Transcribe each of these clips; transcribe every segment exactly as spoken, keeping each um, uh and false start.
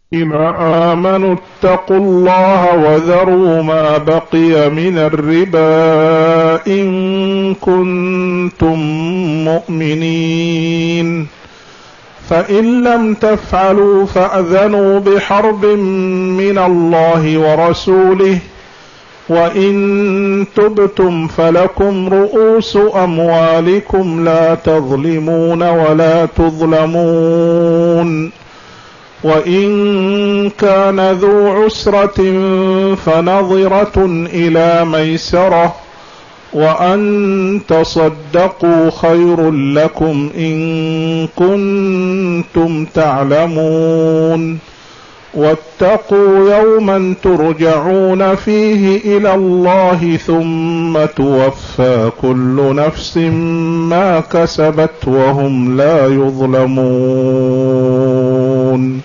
الذين آمنوا اتقوا الله وذروا ما بقي من الربا إن كنتم مؤمنين فإن لم تفعلوا فأذنوا بحرب من الله ورسوله وإن تبتم فلكم رؤوس أموالكم لا تظلمون ولا تظلمون وإن كان ذو عسرة فنظرة إلى ميسرة وأن تصدقوا خير لكم إن كنتم تعلمون واتقوا يوما ترجعون فيه إلى الله ثم توفى كل نفس ما كسبت وهم لا يظلمون.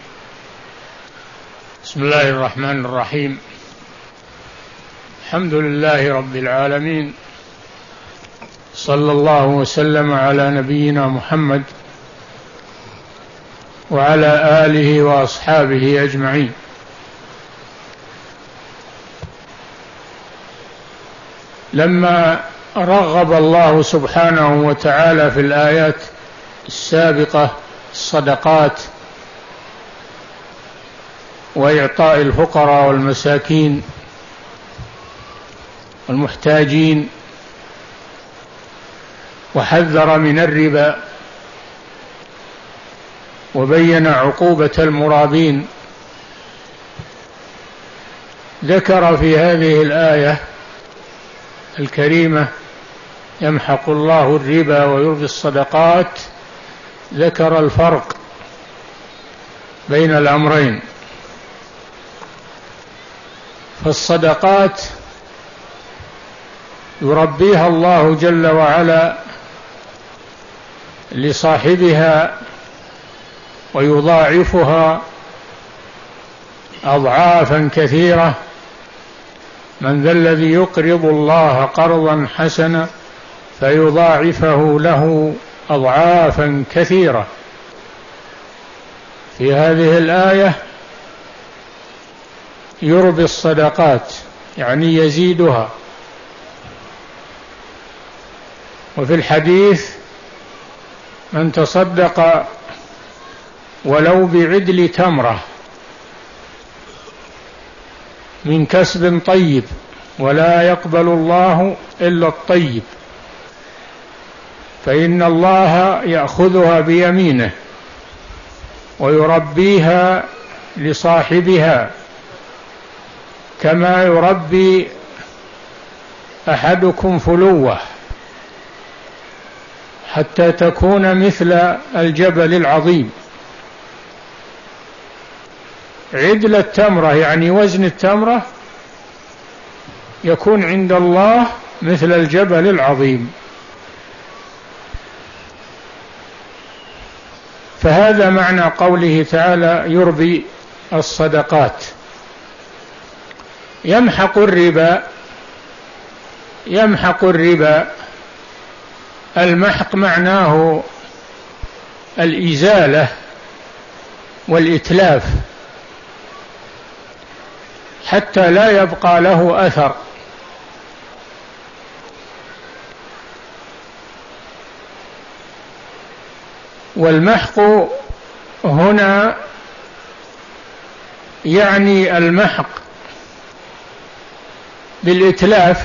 بسم الله الرحمن الرحيم. الحمد لله رب العالمين، صلى الله وسلم على نبينا محمد وعلى آله وأصحابه أجمعين. لما رغب الله سبحانه وتعالى في الآيات السابقة الصدقات وإعطاء الفقراء والمساكين والمحتاجين وحذر من الربا وبين عقوبة المرابين، ذكر في هذه الآية الكريمة يمحق الله الربا ويربي الصدقات، ذكر الفرق بين الأمرين. فالصدقات يربيها الله جل وعلا لصاحبها ويضاعفها أضعافا كثيرة. من ذا الذي يقرض الله قرضا حسنا فيضاعفه له أضعافا كثيرة. في هذه الآية يربي الصدقات يعني يزيدها، وفي الحديث من تصدق ولو بعدل تمرة من كسب طيب ولا يقبل الله إلا الطيب فإن الله يأخذها بيمينه ويربيها لصاحبها كما يربي أحدكم فلوة حتى تكون مثل الجبل العظيم. عدل التمرة يعني وزن التمرة يكون عند الله مثل الجبل العظيم. فهذا معنى قوله تعالى يربي الصدقات. يمحق الربا، يمحق الربا، المحق معناه الإزالة والإتلاف حتى لا يبقى له أثر. والمحق هنا يعني المحق بالإتلاف.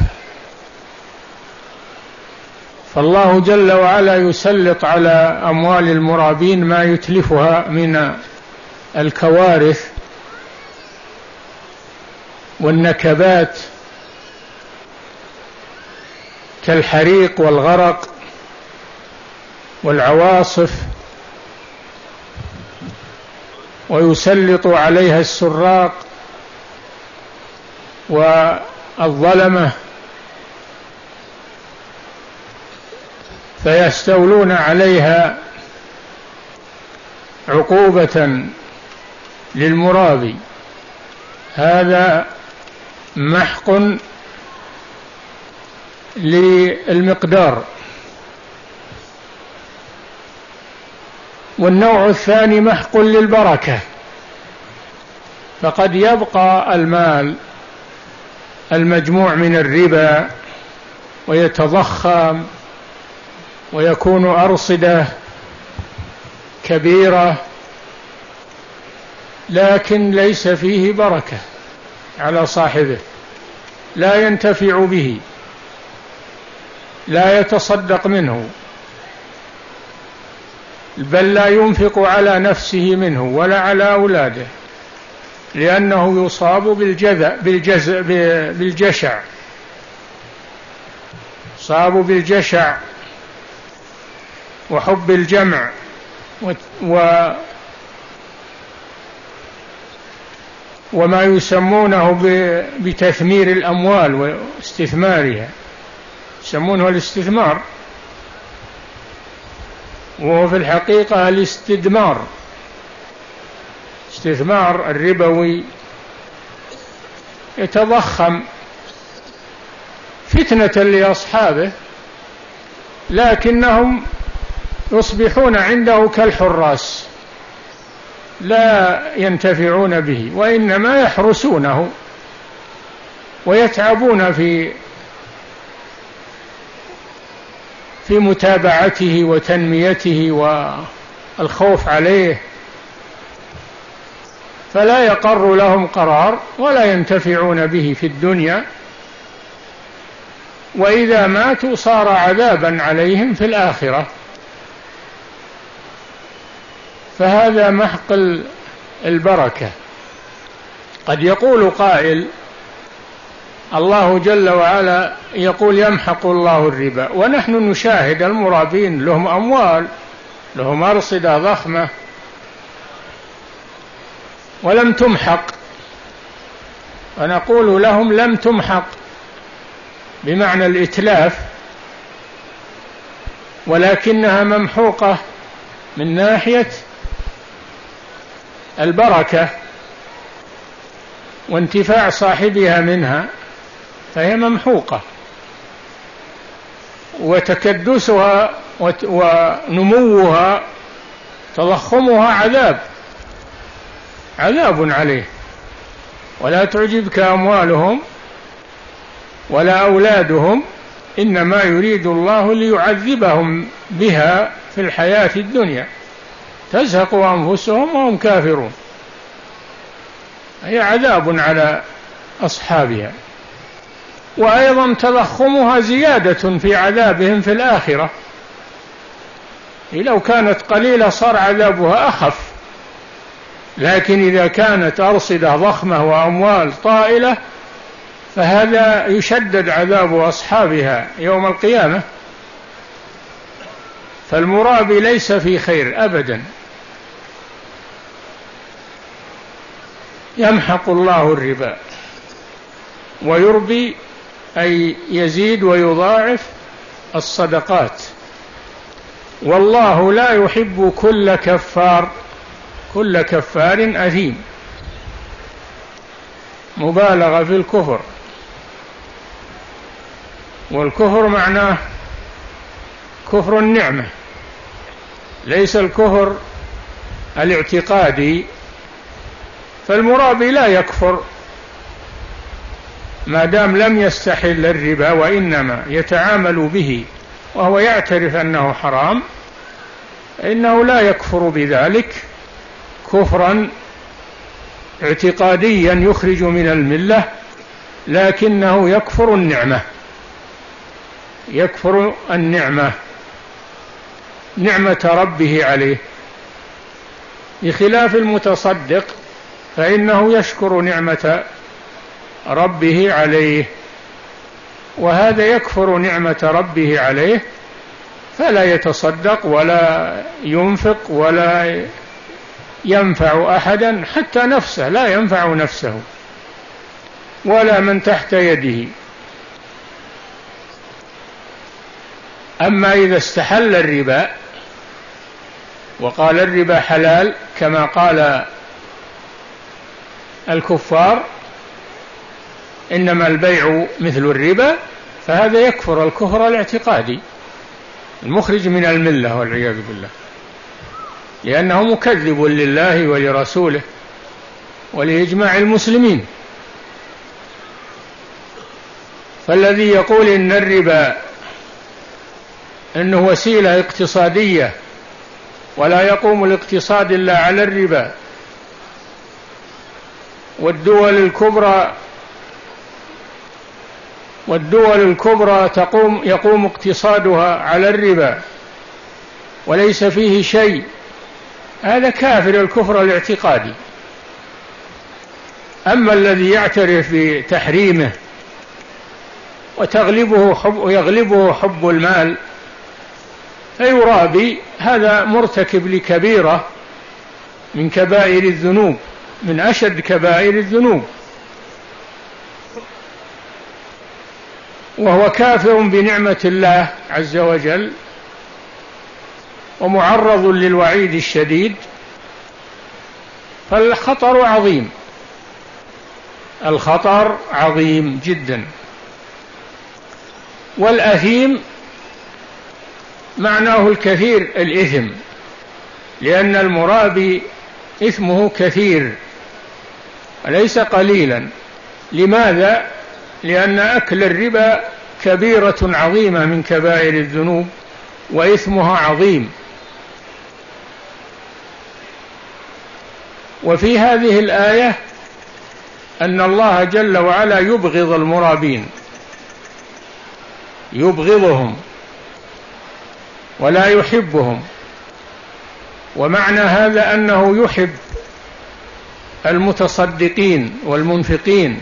فالله جل وعلا يسلط على أموال المرابين ما يتلفها من الكوارث والنكبات كالحريق والغرق والعواصف، ويسلط عليها السراق والظلمة فيستولون عليها عقوبة للمرابي. هذا محق للمقدار. والنوع الثاني محق للبركة، فقد يبقى المال المجموع من الربا ويتضخم ويكون أرصدة كبيرة، لكن ليس فيه بركة على صاحبه، لا ينتفع به، لا يتصدق منه، بل لا ينفق على نفسه منه ولا على أولاده، لأنه يصاب بالجذع بالجزع بالجشع، صابوا بالجشع وحب الجمع و وما يسمونه بتثمير الأموال واستثمارها، يسمونه الاستثمار، وهو في الحقيقة الاستدمار، استثمار الربوي يتضخم فتنة لأصحابه، لكنهم يصبحون عنده كالحراس لا ينتفعون به، وإنما يحرسونه ويتعبون في في متابعته وتنميته والخوف عليه، فلا يقر لهم قرار ولا ينتفعون به في الدنيا، وإذا ماتوا صار عذابا عليهم في الآخرة. فهذا محق البركة. قد يقول قائل: الله جل وعلا يقول يمحق الله الربا، ونحن نشاهد المرابين لهم أموال، لهم أرصدة ضخمة ولم تمحق، ونقول لهم لم تمحق بمعنى الإتلاف، ولكنها ممحوقة من ناحية البركة وانتفاع صاحبها منها، فهي ممحوقة، وتكدسها ونموها تضخمها عذاب عذاب عليه. ولا تعجبك أموالهم ولا أولادهم، إنما يريد الله ليعذبهم بها في الحياة الدنيا، تزهق أنفسهم وهم كافرون، هي عذاب على أصحابها، وأيضا تضخمها زيادة في عذابهم في الآخرة. لو كانت قليلة صار عذابها أخف، لكن إذا كانت أرصدة ضخمة وأموال طائلة فهذا يشدد عذاب أصحابها يوم القيامة. فالمرابي ليس في خير أبدا. يمحق الله الربا ويربي، أي يزيد ويضاعف الصدقات، والله لا يحب كل كفار كل كفار أثيم، مبالغة في الكفر، والكفر معناه كفر النعمة، ليس الكفر الاعتقادي. فالمرابي لا يكفر ما دام لم يستحل الربا، وإنما يتعامل به وهو يعترف أنه حرام، إنه لا يكفر بذلك كفرا اعتقاديا يخرج من الملة، لكنه يكفر النعمة، يكفر النعمة نعمة ربه عليه، بخلاف المتصدق فإنه يشكر نعمة ربه عليه، وهذا يكفر نعمة ربه عليه فلا يتصدق ولا ينفق ولا ينفع أحدا، حتى نفسه لا ينفع نفسه ولا من تحت يده. أما إذا استحل الربا وقال الربا حلال كما قال الكفار إنما البيع مثل الربا، فهذا يكفر الكفر الاعتقادي المخرج من الملة والعياذ بالله، لأنه مكذب لله ولرسوله ولإجماع المسلمين. فالذي يقول إن الربا إنه وسيلة اقتصادية ولا يقوم الاقتصاد إلا على الربا، والدول الكبرى والدول الكبرى تقوم يقوم اقتصادها على الربا وليس فيه شيء، هذا كافر الكفر الاعتقادي. أما الذي يعترف بتحريمه وتغلبه حب ويغلبه حب المال فيرابي، هذا مرتكب لكبيرة من كبائر الذنوب، من أشد كبائر الذنوب، وهو كافر بنعمة الله عز وجل ومعرض للوعيد الشديد. فالخطر عظيم، الخطر عظيم جدا. والأثيم معناه الكثير الإثم، لأن المرابي إثمه كثير وليس قليلا. لماذا؟ لأن أكل الربا كبيرة عظيمة من كبائر الذنوب وإثمها عظيم. وفي هذه الآية أن الله جل وعلا يبغض المرابين، يبغضهم ولا يحبهم. ومعنى هذا أنه يحب المتصدقين والمنفقين.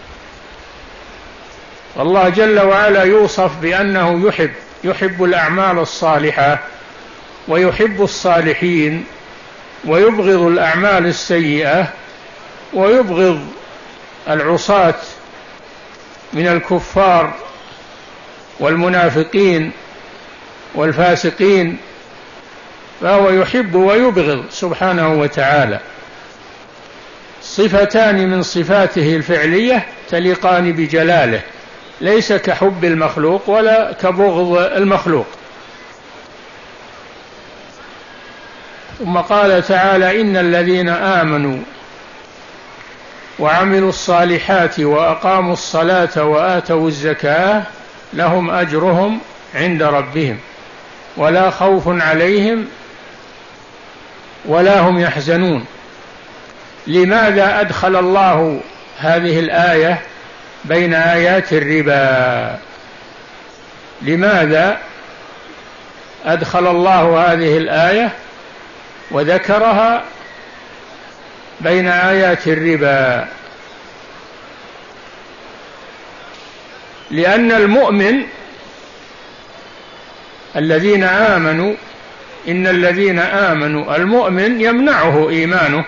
الله جل وعلا يوصف بأنه يحب يحب الأعمال الصالحة ويحب الصالحين، ويبغض الأعمال السيئة، ويبغض العصاة من الكفار والمنافقين والفاسقين، فهو يحب ويبغض سبحانه وتعالى. صفتان من صفاته الفعلية تليقان بجلاله، ليس كحب المخلوق ولا كبغض المخلوق. ثم قال تعالى: إن الذين آمنوا وعملوا الصالحات وأقاموا الصلاة وآتوا الزكاة لهم أجرهم عند ربهم ولا خوف عليهم ولا هم يحزنون. لماذا أدخل الله هذه الآية بين آيات الربا؟ لماذا أدخل الله هذه الآية وذكرها بين آيات الربا؟ لأن المؤمن الذين آمنوا إن الذين آمنوا المؤمن يمنعه إيمانه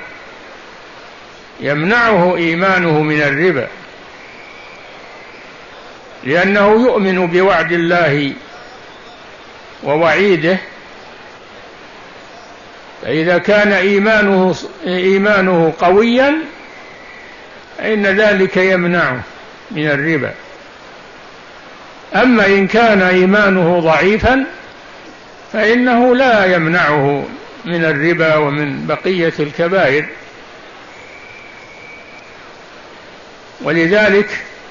يمنعه إيمانه من الربا، لأنه يؤمن بوعد الله ووعيده. فإذا كان إيمانه إيمانه قويا فإن ذلك يمنعه من الربا. أما إن كان إيمانه ضعيفا فإنه لا يمنعه من الربا ومن بقية الكبائر. ولذلك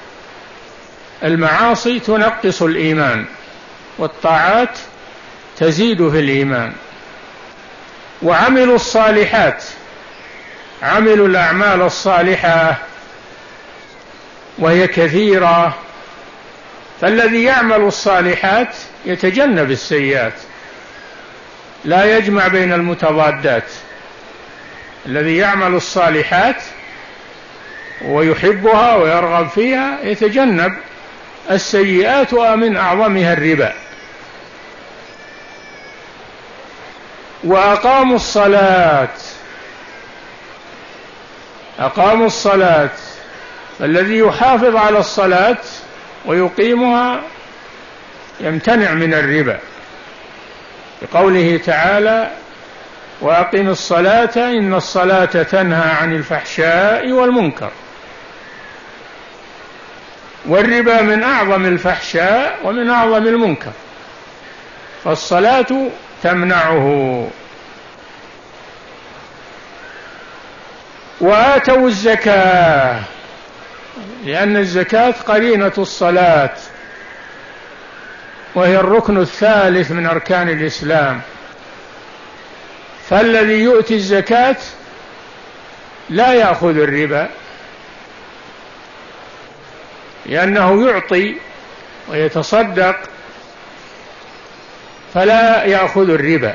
المعاصي تنقص الإيمان والطاعات تزيد في الإيمان. وعملوا الصالحات، عملوا الأعمال الصالحة وهي كثيرة. فالذي يعمل الصالحات يتجنب السيئات، لا يجمع بين المتضادات. الذي يعمل الصالحات ويحبها ويرغب فيها يتجنب السيئات، ومن أعظمها الربا. وأقاموا الصلاة، أقاموا الصلاة، فالذي يحافظ على الصلاة ويقيمها يمتنع من الربا، بقوله تعالى: وأقم الصلاة إن الصلاة تنهى عن الفحشاء والمنكر. والربا من أعظم الفحشاء ومن أعظم المنكر، فالصلاة تمنعه. وآتوا الزكاة، لأن الزكاة قرينة الصلاة وهي الركن الثالث من أركان الإسلام. فالذي يؤتي الزكاة لا يأخذ الربا، لأنه يعطي ويتصدق فلا يأخذ الربا،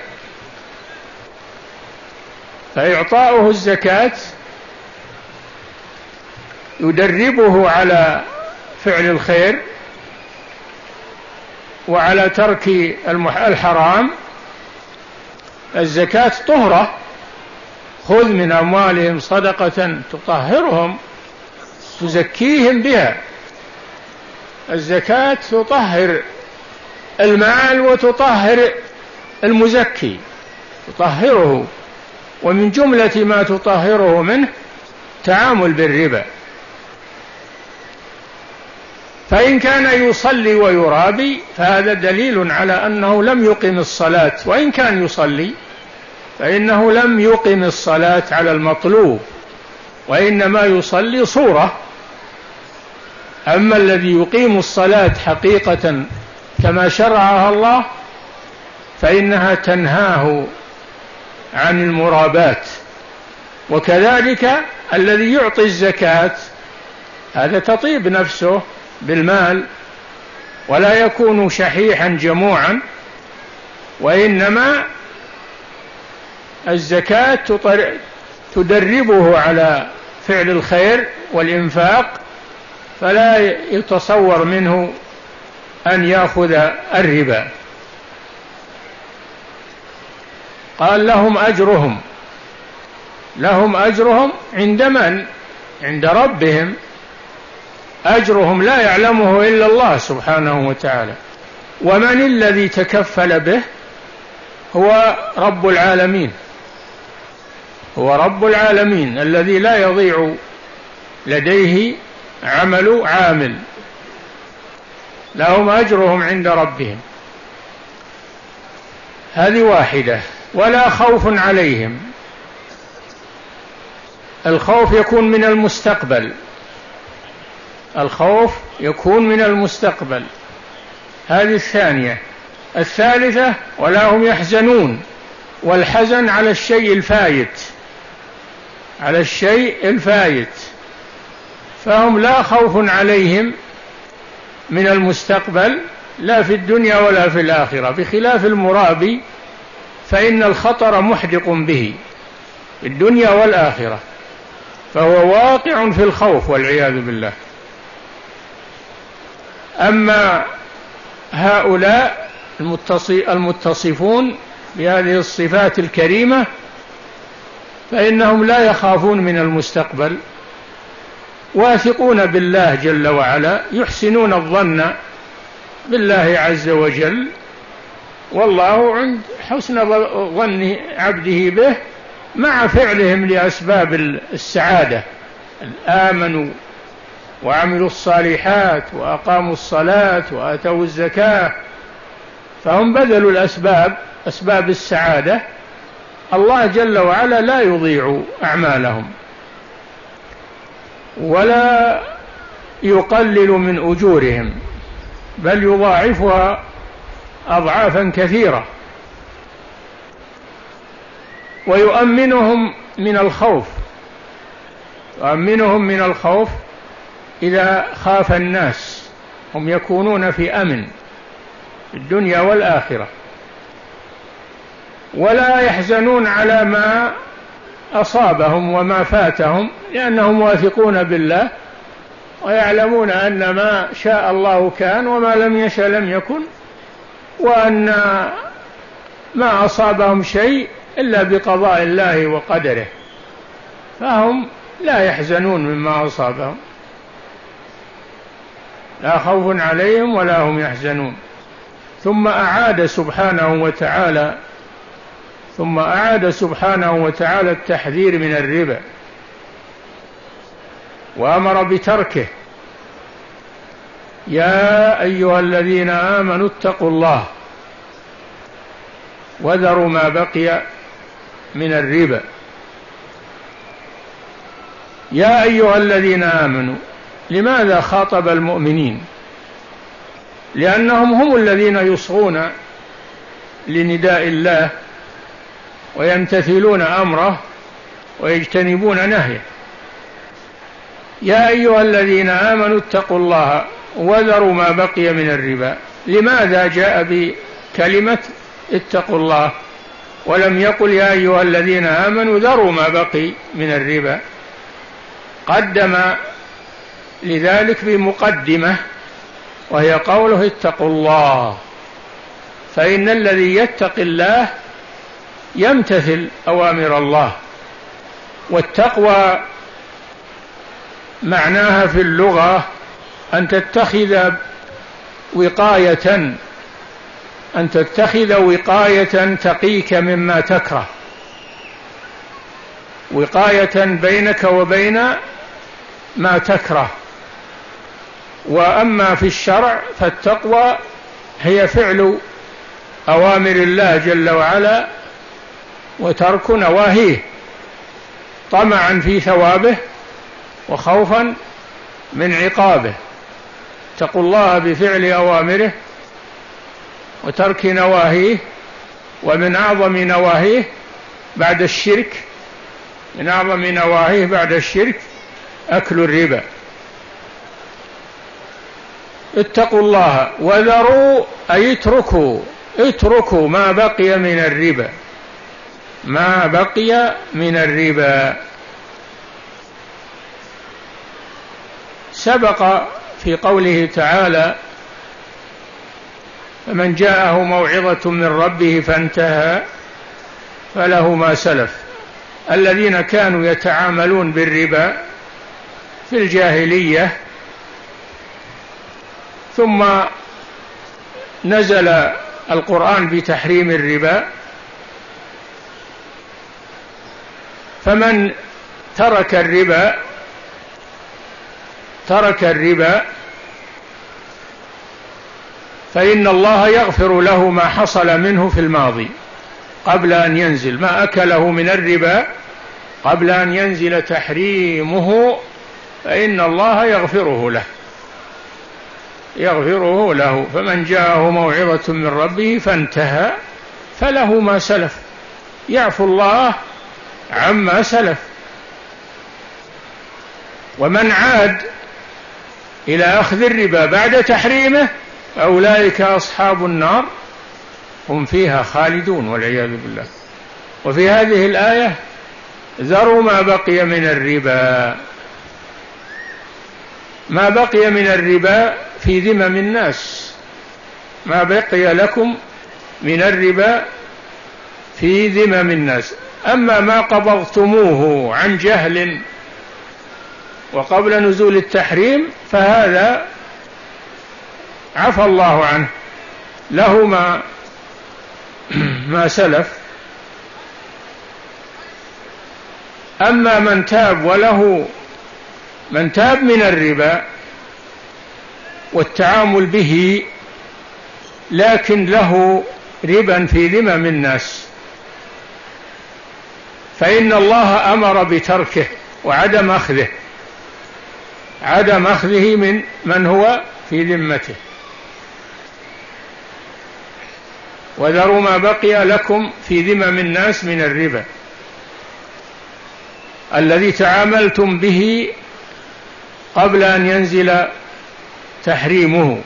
فإعطاؤه الزكاة يدربه على فعل الخير وعلى ترك الحرام. الزكاة طهرة، خذ من أموالهم صدقة تطهرهم تزكيهم بها. الزكاة تطهر المال وتطهر المزكي، تطهره، ومن جملة ما تطهره منه تعامل بالربا. فإن كان يصلي ويرابي فهذا دليل على أنه لم يقم الصلاة، وإن كان يصلي فإنه لم يقم الصلاة على المطلوب، وإنما يصلي صورة. أما الذي يقيم الصلاة حقيقة كما شرعها الله فإنها تنهاه عن المرابات. وكذلك الذي يعطي الزكاة هذا تطيب نفسه بالمال ولا يكون شحيحا جموعا، وإنما الزكاة تدربه على فعل الخير والإنفاق، فلا يتصور منه أن يأخذ الربا. قال لهم أجرهم، لهم أجرهم عند من؟ عند ربهم. أجرهم لا يعلمه إلا الله سبحانه وتعالى. ومن الذي تكفل به؟ هو رب العالمين، هو رب العالمين الذي لا يضيع لديه عمل عامل. لهم أجرهم عند ربهم، هذه واحدة. ولا خوف عليهم، الخوف يكون من المستقبل، الخوف يكون من المستقبل، هذه الثانية. الثالثة ولا هم يحزنون، والحزن على الشيء الفايت، على الشيء الفايت، فهم لا خوف عليهم من المستقبل لا في الدنيا ولا في الآخرة، بخلاف المرابي فإن الخطر محدق به في الدنيا والآخرة، فهو واقع في الخوف والعياذ بالله. أما هؤلاء المتصفون بهذه الصفات الكريمة فإنهم لا يخافون من المستقبل، واثقون بالله جل وعلا، يحسنون الظن بالله عز وجل، والله عند حسن ظن عبده به مع فعلهم لأسباب السعادة. آمنوا وعملوا الصالحات وأقاموا الصلاة وآتوا الزكاة، فهم بذلوا الأسباب، أسباب السعادة. الله جل وعلا لا يضيع أعمالهم ولا يقلل من أجورهم، بل يضاعفها أضعافا كثيرة، ويؤمنهم من الخوف، يؤمنهم من الخوف إذا خاف الناس، هم يكونون في أمن في الدنيا والآخرة، ولا يحزنون على ما أصابهم وما فاتهم، لأنهم واثقون بالله ويعلمون أن ما شاء الله كان وما لم يشأ لم يكن، وأن ما أصابهم شيء إلا بقضاء الله وقدره، فهم لا يحزنون مما أصابهم، لا خوف عليهم ولا هم يحزنون. ثم أعاد سبحانه وتعالى ثم أعاد سبحانه وتعالى التحذير من الربا وأمر بتركه. يا أيها الذين آمنوا اتقوا الله وذروا ما بقي من الربا يا أيها الذين آمنوا. لماذا خاطب المؤمنين؟ لأنهم هم الذين يصغون لنداء الله ويمتثلون أمره ويجتنبون نهيه. يا أيها الذين آمنوا اتقوا الله وذروا ما بقي من الربا. لماذا جاء بكلمة اتقوا الله ولم يقل يا أيها الذين آمنوا ذروا ما بقي من الربا؟ قدم لذلك بمقدمة وهي قوله اتقوا الله، فإن الذي يتقي الله يمتثل أوامر الله. والتقوى معناها في اللغة أن تتخذ وقاية أن تتخذ وقاية تقيك مما تكره، وقاية بينك وبين ما تكره. وأما في الشرع فالتقوى هي فعل أوامر الله جل وعلا وترك نواهيه طمعا في ثوابه وخوفا من عقابه. اتقوا الله بفعل أوامره وترك نواهيه. ومن أعظم نواهيه بعد الشرك من أعظم نواهيه بعد الشرك أكل الربا. اتقوا الله وذروا أي اتركوا اتركوا ما بقي من الربا ما بقي من الربا. سبق في قوله تعالى فمن جاءه موعظة من ربه فانتهى فله ما سلف. الذين كانوا يتعاملون بالربا في الجاهلية ثم نزل القرآن بتحريم الربا، فمن ترك الربا ترك الربا فإن الله يغفر له ما حصل منه في الماضي قبل أن ينزل ما أكله من الربا قبل أن ينزل تحريمه، فإن الله يغفره له يغفره له. فمن جاءه موعظة من ربه فانتهى فله ما سلف، يعفو الله عما سلف. ومن عاد إلى أخذ الربا بعد تحريمه فأولئك أصحاب النار هم فيها خالدون والعياذ بالله. وفي هذه الآية ذروا ما بقي من الربا. ما بقي من الربا في ذمم الناس، ما بقي لكم من الربا في ذمم الناس. أما ما قبضتموه عن جهل وقبل نزول التحريم فهذا عفى الله عنه، له ما ما سلف. أما من تاب وله من تاب من الربا والتعامل به لكن له ربا في ذمم الناس فإن الله أمر بتركه وعدم أخذه عدم أخذه من من هو في ذمته. وذروا ما بقي لكم في ذمم الناس من الربا الذي تعاملتم به قبل أن ينزل تحريمه،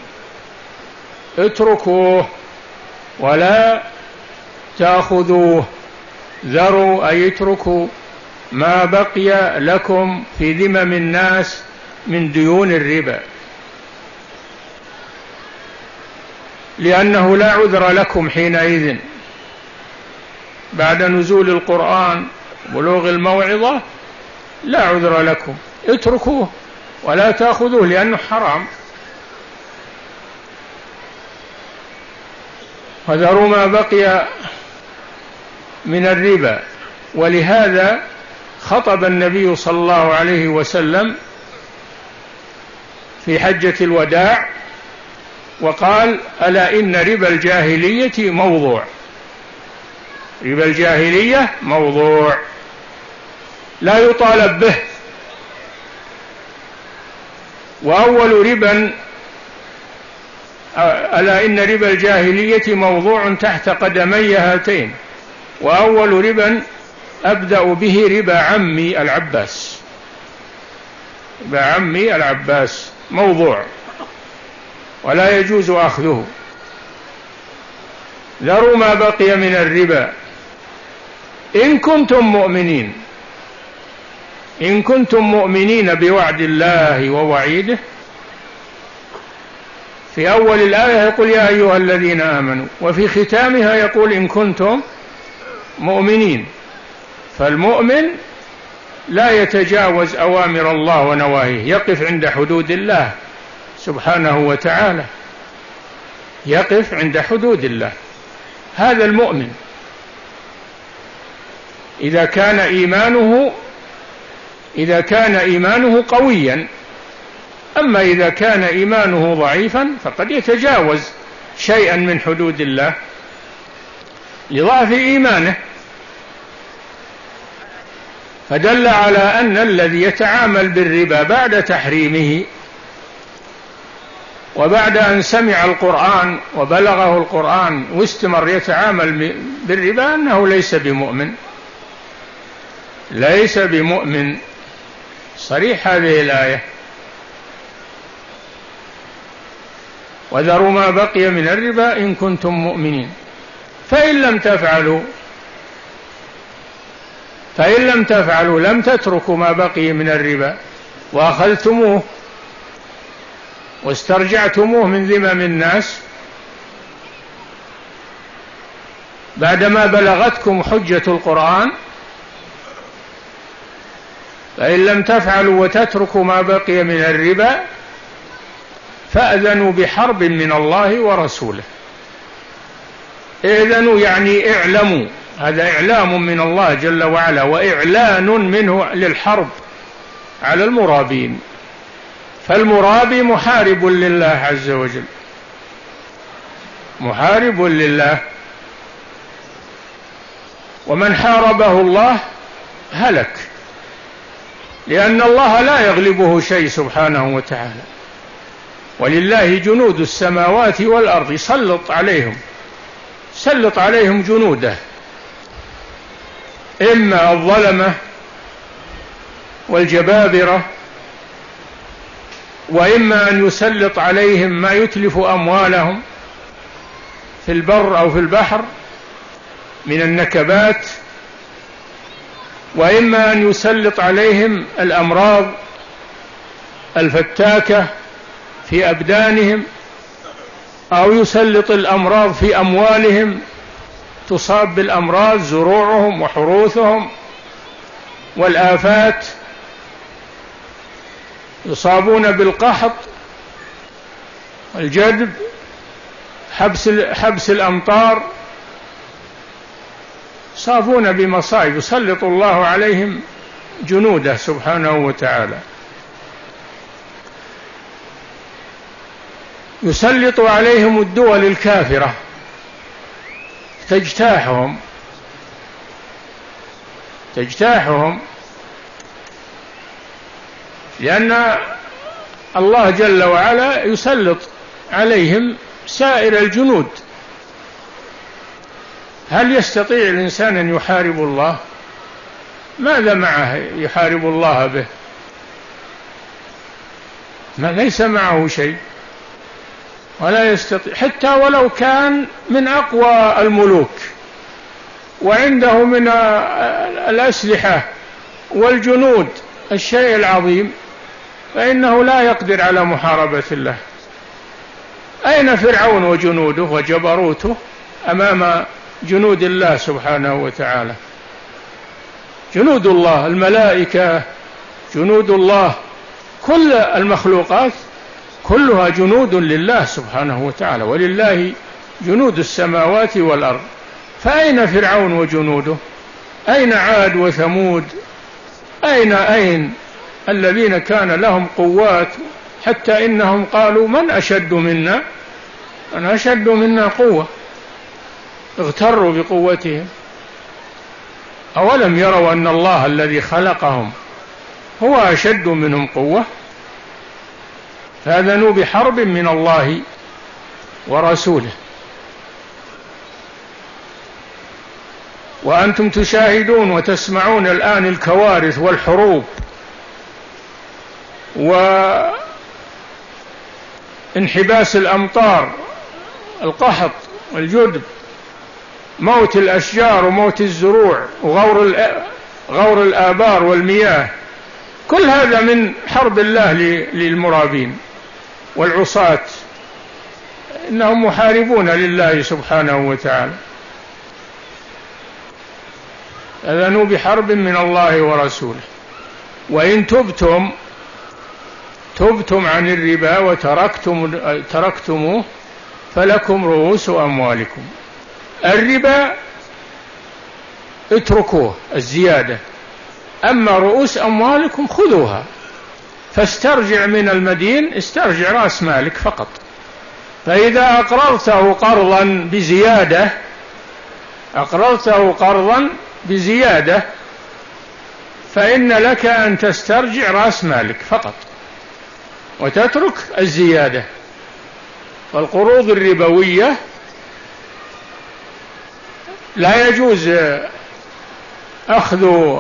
اتركوه ولا تأخذوه. ذروا أي اتركوا ما بقي لكم في ذمم الناس من ديون الربا، لأنه لا عذر لكم حينئذ بعد نزول القرآن بلوغ الموعظة، لا عذر لكم، اتركوه ولا تأخذوه لأنه حرام. وذروا ما بقي من الربا. ولهذا خطب النبي صلى الله عليه وسلم في حجة الوداع وقال ألا إن ربا الجاهلية موضوع. ربا الجاهلية موضوع لا يطالب به وأول ربا ألا إن ربا الجاهلية موضوع تحت قدمي هاتين، وأول ربا أبدأ به ربا عمي العباس، ربا عمي العباس موضوع ولا يجوز أخذه. ذروا ما بقي من الربا إن كنتم مؤمنين، إن كنتم مؤمنين بوعد الله ووعيده. في أول الآية يقول يا أيها الذين آمنوا، وفي ختامها يقول إن كنتم مؤمنين. فالمؤمن لا يتجاوز أوامر الله ونواهيه، يقف عند حدود الله سبحانه وتعالى، يقف عند حدود الله. هذا المؤمن إذا كان إيمانه إذا كان إيمانه قويا. أما إذا كان إيمانه ضعيفا فقد يتجاوز شيئا من حدود الله لضعف إيمانه. فدل على أن الذي يتعامل بالربا بعد تحريمه وبعد أن سمع القرآن وبلغه القرآن واستمر يتعامل بالربا أنه ليس بمؤمن، ليس بمؤمن. صريح هذه الآية. وذروا ما بقي من الربا إن كنتم مؤمنين. فإن لم تفعلوا فإن لم تفعلوا لم تتركوا ما بقي من الربا وأخذتموه واسترجعتموه من ذمم الناس بعدما بلغتكم حجة القرآن، فإن لم تفعلوا وتتركوا ما بقي من الربا فأذنوا بحرب من الله ورسوله. إذنوا يعني اعلموا، هذا إعلام من الله جل وعلا وإعلان منه للحرب على المرابين. فالمرابي محارب لله عز وجل، محارب لله، ومن حاربه الله هلك، لأن الله لا يغلبه شيء سبحانه وتعالى. ولله جنود السماوات والأرض، سلط عليهم سلط عليهم جنوده، إما الظلمة والجبابرة، وإما أن يسلط عليهم ما يتلف أموالهم في البر أو في البحر من النكبات، وإما أن يسلط عليهم الأمراض الفتاكة في أبدانهم، أو يسلط الأمراض في أموالهم، تصاب بالأمراض زروعهم وحروثهم، والآفات، يصابون بالقحط والجدب، حبس حبس الأمطار، يصابون بمصائب، يسلط الله عليهم جنوده سبحانه وتعالى. يسلط عليهم الدول الكافرة تجتاحهم تجتاحهم لأن الله جل وعلا يسلط عليهم سائر الجنود. هل يستطيع الإنسان أن يحارب الله؟ ماذا معه يحارب الله به؟ ما ليس معه شيء ولا يستطيع، حتى ولو كان من أقوى الملوك وعنده من الأسلحة والجنود الشيء العظيم، فإنه لا يقدر على محاربة الله. أين فرعون وجنوده وجبروته أمام جنود الله سبحانه وتعالى؟ جنود الله، الملائكة، جنود الله، كل المخلوقات كلها جنود لله سبحانه وتعالى، ولله جنود السماوات والأرض. فأين فرعون وجنوده؟ أين عاد وثمود؟ أين أين الذين كان لهم قوات، حتى إنهم قالوا من أشد منا من أشد منا قوة، اغتروا بقوتهم. أولم يروا أن الله الذي خلقهم هو أشد منهم قوة؟ فآذنوا بحرب من الله ورسوله. وأنتم تشاهدون وتسمعون الآن الكوارث والحروب وانحباس الأمطار، القحط والجدب، موت الأشجار وموت الزروع وغور غور الآبار والمياه، كل هذا من حرب الله للمرابين والعصاة، إنهم محاربون لله سبحانه وتعالى. أذنوا بحرب من الله ورسوله. وإن تبتم تبتم عن الربا وتركتم تركتموه فلكم رؤوس أموالكم. الربا اتركوه الزيادة، أما رؤوس أموالكم خذوها. فاسترجع من المدين، استرجع رأس مالك فقط. فإذا أقرضته قرضا بزيادة أقرضته قرضا بزيادة فإن لك أن تسترجع رأس مالك فقط وتترك الزيادة. فالقروض الربوية لا يجوز أخذ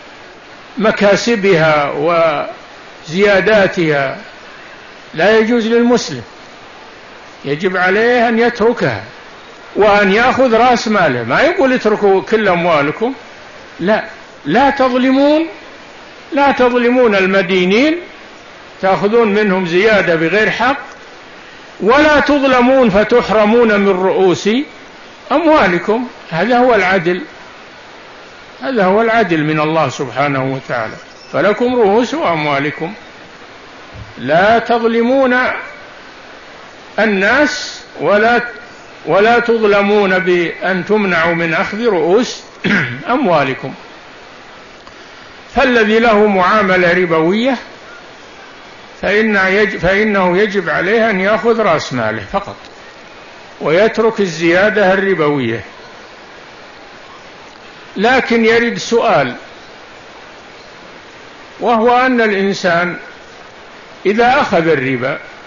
مكاسبها وزياداتها، لا يجوز للمسلم، يجب عليه أن يتركها وأن يأخذ رأس ماله. ما يقول اتركوا كل أموالكم، لا، لا تظلمون لا تظلمون المدينين، تأخذون منهم زيادة بغير حق، ولا تظلمون فتحرمون من رؤوس أموالكم. هذا هو العدل، هذا هو العدل من الله سبحانه وتعالى. فلكم رؤوس أموالكم، لا تظلمون الناس ولا ولا تظلمون بأن تمنعوا من أخذ رؤوس أموالكم. فالذي له معاملة ربوية فإنه يجب عليه أن يأخذ رأس ماله فقط ويترك الزيادة الربوية. لكن يرد سؤال، وهو أن الإنسان إذا أخذ الربا